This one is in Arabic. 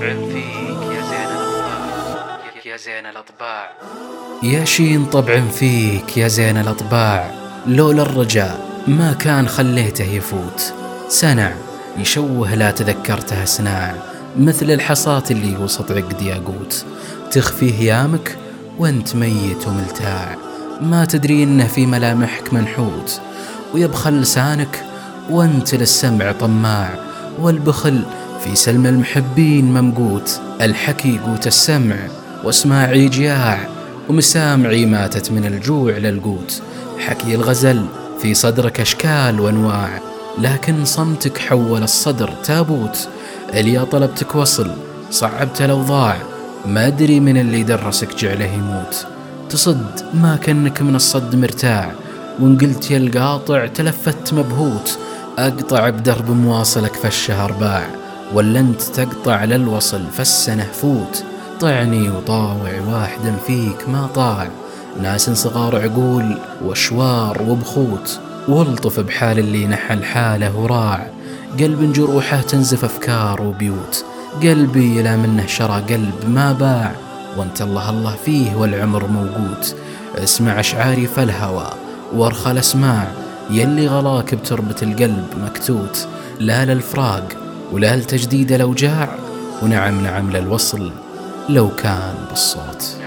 فيك يا زين الأطباع، يا زين الأطباع. يا شين طبع فيك يا زين الأطباع، لولا الرجاء ما كان خليته يفوت. سنع يشوه لا تذكرته سناع، مثل الحصاة اللي وسط عقد ياقوت. تخفيه يامك وانت ميت وملتاع، ما تدري انه في ملامحك منحوت. ويبخل لسانك وانت للسمع طماع، والبخل في سلم المحبين ممقوت. الحكي قوت السمع واسماعي جياع، ومسامعي ماتت من الجوع للقوت. حكي الغزل في صدرك أشكال وأنواع، لكن صمتك حول الصدر تابوت. اليا طلبتك وصل صعبت الأوضاع، ما أدري من اللي درسك جعله يموت. تصد ما كنك من الصد مرتاع، وإن قلت يا القاطع تلفت مبهوت. أقطع بدرب مواصلك فالشهر باع، ولا أنت تقطع للوصل فالسنة فوت. طعني وطاوع واحدا فيك ما طاع، ناس صغار عقول وشوار وبخوت. والطف بحال اللي نحل حاله وراع، قلب جروحه تنزف أفكار وبيوت. قلبي لا منه شرى قلب ما باع، وانت الله الله فيه والعمر موجود. اسمع أشعاري فالهوى وارخى الأسماع، يلي غلاك بتربة القلب مكتوت. لا للفراق ولا لتجديد الأوجاع، ونعم نعم للوصل لو كان بالصوت.